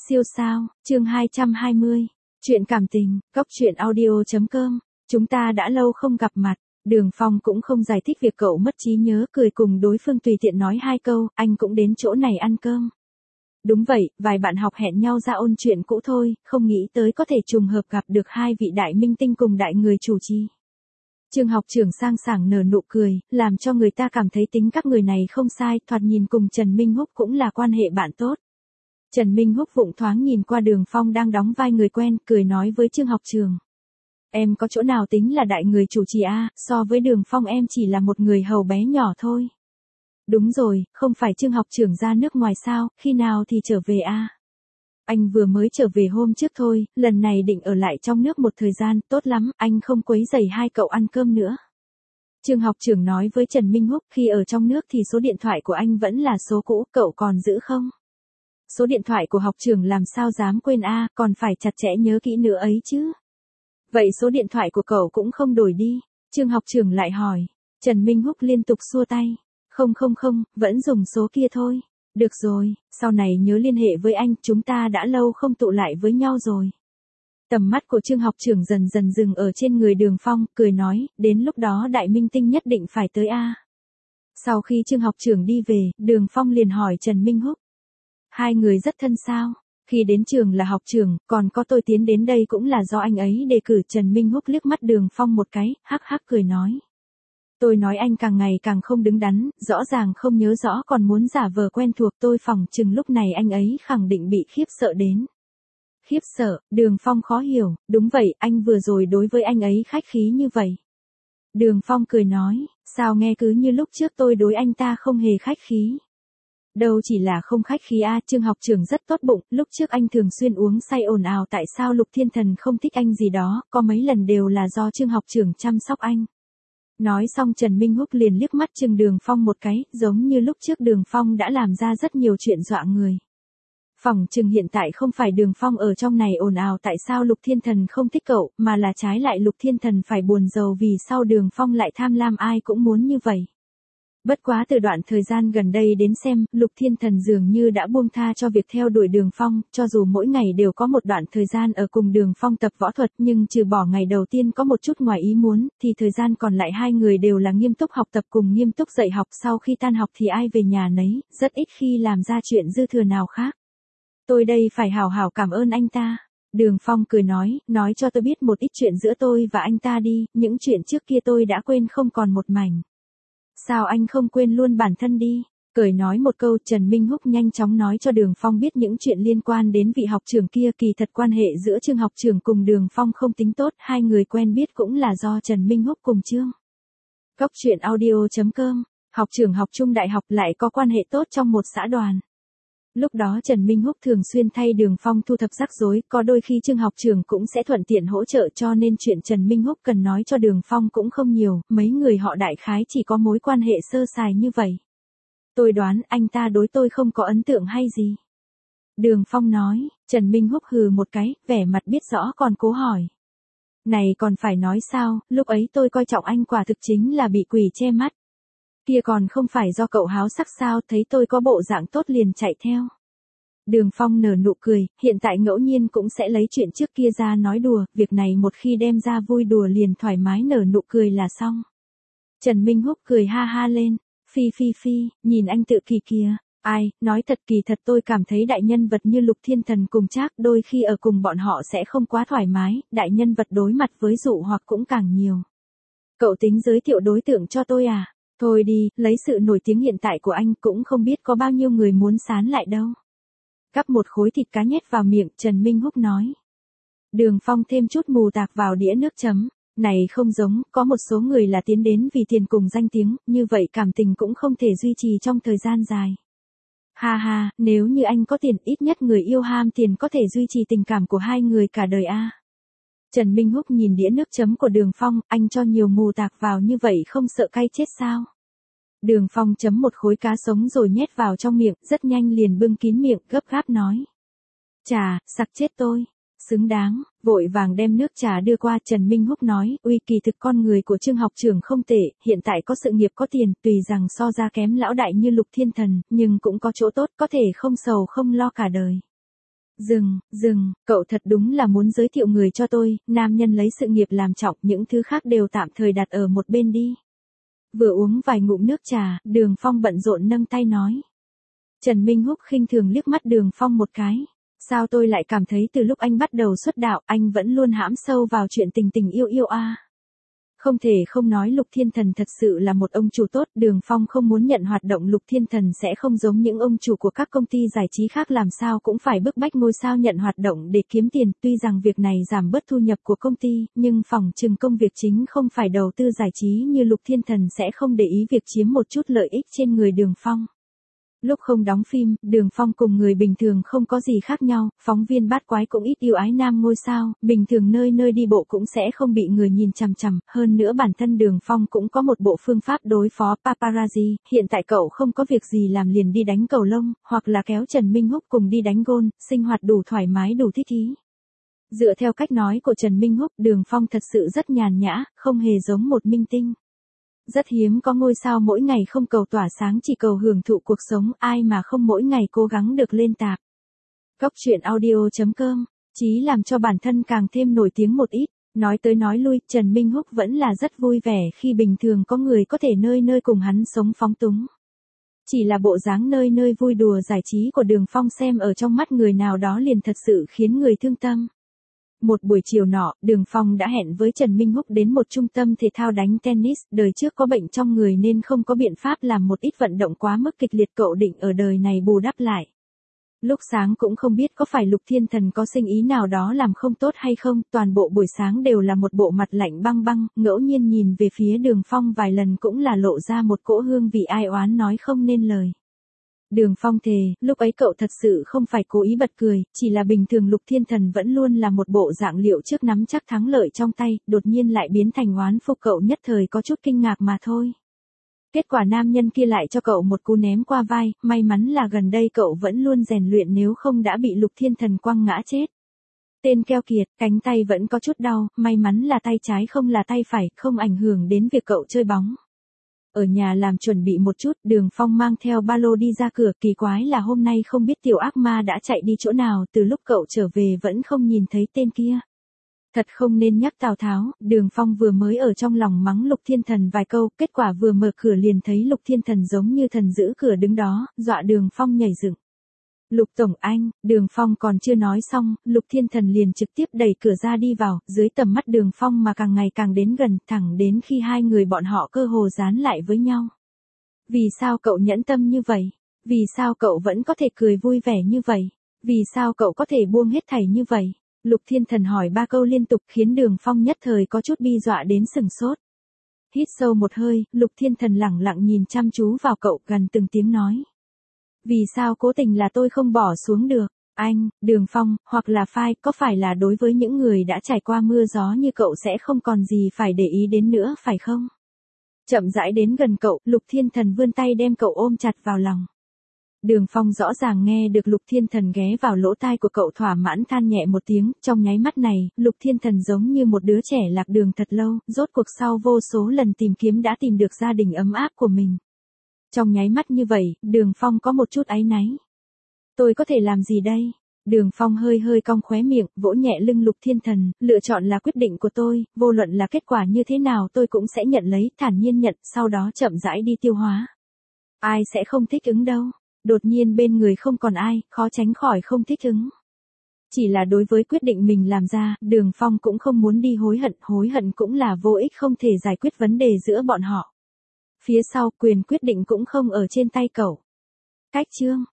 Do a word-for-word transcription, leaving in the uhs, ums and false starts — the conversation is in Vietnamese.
Siêu sao, chương hai trăm hai mươi. Chuyện cảm tình, góc truyện audio chấm com. Chúng ta đã lâu không gặp mặt. Đường Phong cũng không giải thích việc cậu mất trí nhớ, cười cùng đối phương tùy tiện nói hai câu, anh cũng đến chỗ này ăn cơm. Đúng vậy, vài bạn học hẹn nhau ra ôn chuyện cũ thôi, không nghĩ tới có thể trùng hợp gặp được hai vị đại minh tinh cùng đại người chủ trì. Trương học trưởng sang sảng nở nụ cười, làm cho người ta cảm thấy tính các người này không sai, thoạt nhìn cùng Trần Minh Húc cũng là quan hệ bạn tốt. Trần Minh Húc vụng thoáng nhìn qua Đường Phong đang đóng vai người quen, cười nói với Trương học trưởng. Em có chỗ nào tính là đại người chủ trì a, so với Đường Phong em chỉ là một người hầu bé nhỏ thôi. Đúng rồi, không phải Trương học trưởng ra nước ngoài sao, khi nào thì trở về a? Anh vừa mới trở về hôm trước thôi, lần này định ở lại trong nước một thời gian, tốt lắm, anh không quấy rầy hai cậu ăn cơm nữa. Trương học trưởng nói với Trần Minh Húc, khi ở trong nước thì số điện thoại của anh vẫn là số cũ, cậu còn giữ không? Số điện thoại của học trưởng làm sao dám quên a, còn phải chặt chẽ nhớ kỹ nữa ấy chứ. Vậy số điện thoại của cậu cũng không đổi đi. Trương học trưởng lại hỏi. Trần Minh Húc liên tục xua tay. Không không không, vẫn dùng số kia thôi. Được rồi, sau này nhớ liên hệ với anh, chúng ta đã lâu không tụ lại với nhau rồi. Tầm mắt của Trương học trưởng dần dần dừng ở trên người Đường Phong, cười nói, đến lúc đó đại minh tinh nhất định phải tới a. Sau khi Trương học trưởng đi về, Đường Phong liền hỏi Trần Minh Húc. Hai người rất thân sao? Khi đến trường là học trưởng, còn có tôi tiến đến đây cũng là do anh ấy đề cử. Trần Minh Húc liếc mắt Đường Phong một cái, hắc hắc cười nói. Tôi nói anh càng ngày càng không đứng đắn, rõ ràng không nhớ rõ còn muốn giả vờ quen thuộc, tôi phỏng chừng lúc này anh ấy khẳng định bị khiếp sợ đến. Khiếp sợ, Đường Phong khó hiểu, đúng vậy, anh vừa rồi đối với anh ấy khách khí như vậy. Đường Phong cười nói, sao nghe cứ như lúc trước tôi đối anh ta không hề khách khí. Đâu chỉ là không khách khí a, Trương học trưởng rất tốt bụng, lúc trước anh thường xuyên uống say ồn ào tại sao Lục Thiên Thần không thích anh gì đó, có mấy lần đều là do Trương học trưởng chăm sóc anh. Nói xong Trần Minh Húc liền liếc mắt chừng Đường Phong một cái, giống như lúc trước Đường Phong đã làm ra rất nhiều chuyện dọa người. Phỏng chừng hiện tại không phải Đường Phong ở trong này ồn ào tại sao Lục Thiên Thần không thích cậu, mà là trái lại Lục Thiên Thần phải buồn rầu vì sao Đường Phong lại tham lam, ai cũng muốn như vậy. Bất quá từ đoạn thời gian gần đây đến xem, Lục Thiên Thần dường như đã buông tha cho việc theo đuổi Đường Phong, cho dù mỗi ngày đều có một đoạn thời gian ở cùng Đường Phong tập võ thuật, nhưng trừ bỏ ngày đầu tiên có một chút ngoài ý muốn, thì thời gian còn lại hai người đều là nghiêm túc học tập cùng nghiêm túc dạy học, sau khi tan học thì ai về nhà nấy, rất ít khi làm ra chuyện dư thừa nào khác. Tôi đây phải hào hào cảm ơn anh ta. Đường Phong cười nói, nói cho tôi biết một ít chuyện giữa tôi và anh ta đi, những chuyện trước kia tôi đã quên không còn một mảnh. Sao anh không quên luôn bản thân đi? Cười nói một câu, Trần Minh Húc nhanh chóng nói cho Đường Phong biết những chuyện liên quan đến vị học trưởng kia. Kỳ thật quan hệ giữa Trương học trưởng cùng Đường Phong không tính tốt, hai người quen biết cũng là do Trần Minh Húc cùng Trương. Góc truyện audio chấm com, học trưởng học chung đại học lại có quan hệ tốt trong một xã đoàn. Lúc đó Trần Minh Húc thường xuyên thay Đường Phong thu thập rắc rối, có đôi khi Trương học trưởng cũng sẽ thuận tiện hỗ trợ, cho nên chuyện Trần Minh Húc cần nói cho Đường Phong cũng không nhiều, mấy người họ đại khái chỉ có mối quan hệ sơ sài như vậy. Tôi đoán anh ta đối tôi không có ấn tượng hay gì. Đường Phong nói, Trần Minh Húc hừ một cái, vẻ mặt biết rõ còn cố hỏi. Này còn phải nói sao, lúc ấy tôi coi trọng anh quả thực chính là bị quỷ che mắt. Kia còn không phải do cậu háo sắc sao, thấy tôi có bộ dạng tốt liền chạy theo. Đường Phong nở nụ cười, hiện tại ngẫu nhiên cũng sẽ lấy chuyện trước kia ra nói đùa, việc này một khi đem ra vui đùa liền thoải mái nở nụ cười là xong. Trần Minh Húc cười ha ha lên, phi phi phi, nhìn anh tự kỳ kìa, ai, nói thật kỳ thật tôi cảm thấy đại nhân vật như Lục Thiên Thần cùng Trác đôi khi ở cùng bọn họ sẽ không quá thoải mái, đại nhân vật đối mặt với dụ hoặc cũng càng nhiều. Cậu tính giới thiệu đối tượng cho tôi à? Thôi đi, lấy sự nổi tiếng hiện tại của anh cũng không biết có bao nhiêu người muốn sán lại đâu. Cắp một khối thịt cá nhét vào miệng, Trần Minh Húc nói. Đường Phong thêm chút mù tạc vào đĩa nước chấm. Này không giống, có một số người là tiến đến vì tiền cùng danh tiếng, như vậy cảm tình cũng không thể duy trì trong thời gian dài. Ha ha, nếu như anh có tiền, ít nhất người yêu ham tiền có thể duy trì tình cảm của hai người cả đời a. Trần Minh Húc nhìn đĩa nước chấm của Đường Phong, anh cho nhiều mù tạc vào như vậy không sợ cay chết sao? Đường Phong chấm một khối cá sống rồi nhét vào trong miệng, rất nhanh liền bưng kín miệng, gấp gáp nói. Chà, sặc chết tôi. Xứng đáng, vội vàng đem nước trà đưa qua. Trần Minh Húc nói, uy kỳ thực con người của Trương học trưởng không tệ, hiện tại có sự nghiệp có tiền, tùy rằng so ra kém lão đại như Lục Thiên Thần, nhưng cũng có chỗ tốt, có thể không sầu không lo cả đời. Dừng, dừng, cậu thật đúng là muốn giới thiệu người cho tôi, nam nhân lấy sự nghiệp làm trọng, những thứ khác đều tạm thời đặt ở một bên đi. Vừa uống vài ngụm nước trà, Đường Phong bận rộn nâng tay nói. Trần Minh Húc khinh thường liếc mắt Đường Phong một cái. Sao tôi lại cảm thấy từ lúc anh bắt đầu xuất đạo, anh vẫn luôn hãm sâu vào chuyện tình tình yêu yêu a. À? Không thể không nói Lục Thiên Thần thật sự là một ông chủ tốt, Đường Phong không muốn nhận hoạt động Lục Thiên Thần sẽ không giống những ông chủ của các công ty giải trí khác làm sao cũng phải bức bách ngôi sao nhận hoạt động để kiếm tiền, tuy rằng việc này giảm bớt thu nhập của công ty, nhưng phòng trừng công việc chính không phải đầu tư giải trí như Lục Thiên Thần sẽ không để ý việc chiếm một chút lợi ích trên người Đường Phong. Lúc không đóng phim, Đường Phong cùng người bình thường không có gì khác nhau, phóng viên bát quái cũng ít yêu ái nam ngôi sao, bình thường nơi nơi đi bộ cũng sẽ không bị người nhìn chằm chằm, hơn nữa bản thân Đường Phong cũng có một bộ phương pháp đối phó paparazzi, hiện tại cậu không có việc gì làm liền đi đánh cầu lông, hoặc là kéo Trần Minh Húc cùng đi đánh gôn, sinh hoạt đủ thoải mái đủ thích ý. Dựa theo cách nói của Trần Minh Húc, Đường Phong thật sự rất nhàn nhã, không hề giống một minh tinh. Rất hiếm có ngôi sao mỗi ngày không cầu tỏa sáng chỉ cầu hưởng thụ cuộc sống, ai mà không mỗi ngày cố gắng được lên tạp. Cóc truyện audio chấm com, chí làm cho bản thân càng thêm nổi tiếng một ít, nói tới nói lui, Trần Minh Húc vẫn là rất vui vẻ khi bình thường có người có thể nơi nơi cùng hắn sống phóng túng. Chỉ là bộ dáng nơi nơi vui đùa giải trí của Đường Phong xem ở trong mắt người nào đó liền thật sự khiến người thương tâm. Một buổi chiều nọ, Đường Phong đã hẹn với Trần Minh Húc đến một trung tâm thể thao đánh tennis, đời trước có bệnh trong người nên không có biện pháp làm một ít vận động quá mức kịch liệt, cậu định ở đời này bù đắp lại. Lúc sáng cũng không biết có phải Lục Thiên Thần có sinh ý nào đó làm không tốt hay không, toàn bộ buổi sáng đều là một bộ mặt lạnh băng băng, ngẫu nhiên nhìn về phía Đường Phong vài lần cũng là lộ ra một cỗ hương vị ai oán nói không nên lời. Đường Phong thề, lúc ấy cậu thật sự không phải cố ý bật cười, chỉ là bình thường Lục Thiên Thần vẫn luôn là một bộ dạng liệu trước nắm chắc thắng lợi trong tay, đột nhiên lại biến thành oán phục, cậu nhất thời có chút kinh ngạc mà thôi. Kết quả nam nhân kia lại cho cậu một cú ném qua vai, may mắn là gần đây cậu vẫn luôn rèn luyện nếu không đã bị Lục Thiên Thần quăng ngã chết. Tên keo kiệt, cánh tay vẫn có chút đau, may mắn là tay trái không là tay phải, không ảnh hưởng đến việc cậu chơi bóng. Ở nhà làm chuẩn bị một chút, Đường Phong mang theo ba lô đi ra cửa, kỳ quái là hôm nay không biết tiểu ác ma đã chạy đi chỗ nào, từ lúc cậu trở về vẫn không nhìn thấy tên kia. Thật không nên nhắc Tào Tháo, Đường Phong vừa mới ở trong lòng mắng Lục Thiên Thần vài câu, kết quả vừa mở cửa liền thấy Lục Thiên Thần giống như thần giữ cửa đứng đó, dọa Đường Phong nhảy dựng. Lục Tổng Anh, Đường Phong còn chưa nói xong, Lục Thiên Thần liền trực tiếp đẩy cửa ra đi vào, dưới tầm mắt Đường Phong mà càng ngày càng đến gần, thẳng đến khi hai người bọn họ cơ hồ dán lại với nhau. Vì sao cậu nhẫn tâm như vậy? Vì sao cậu vẫn có thể cười vui vẻ như vậy? Vì sao cậu có thể buông hết thảy như vậy? Lục Thiên Thần hỏi ba câu liên tục khiến Đường Phong nhất thời có chút bi dọa đến sừng sốt. Hít sâu một hơi, Lục Thiên Thần lẳng lặng nhìn chăm chú vào cậu, gần từng tiếng nói. Vì sao cố tình là tôi không bỏ xuống được? Anh, Đường Phong, hoặc là phai, có phải là đối với những người đã trải qua mưa gió như cậu sẽ không còn gì phải để ý đến nữa phải không? Chậm rãi đến gần cậu, Lục Thiên Thần vươn tay đem cậu ôm chặt vào lòng. Đường Phong rõ ràng nghe được Lục Thiên Thần ghé vào lỗ tai của cậu thỏa mãn than nhẹ một tiếng, trong nháy mắt này, Lục Thiên Thần giống như một đứa trẻ lạc đường thật lâu, rốt cuộc sau vô số lần tìm kiếm đã tìm được gia đình ấm áp của mình. Trong nháy mắt như vậy, Đường Phong có một chút áy náy. Tôi có thể làm gì đây? Đường Phong hơi hơi cong khóe miệng, vỗ nhẹ lưng Lục Thiên Thần, lựa chọn là quyết định của tôi, vô luận là kết quả như thế nào tôi cũng sẽ nhận lấy, thản nhiên nhận, sau đó chậm rãi đi tiêu hóa. Ai sẽ không thích ứng đâu. Đột nhiên bên người không còn ai, khó tránh khỏi không thích ứng. Chỉ là đối với quyết định mình làm ra, Đường Phong cũng không muốn đi hối hận, hối hận cũng là vô ích, không thể giải quyết vấn đề giữa bọn họ. Phía sau, quyền quyết định cũng không ở trên tay cậu. Cách chương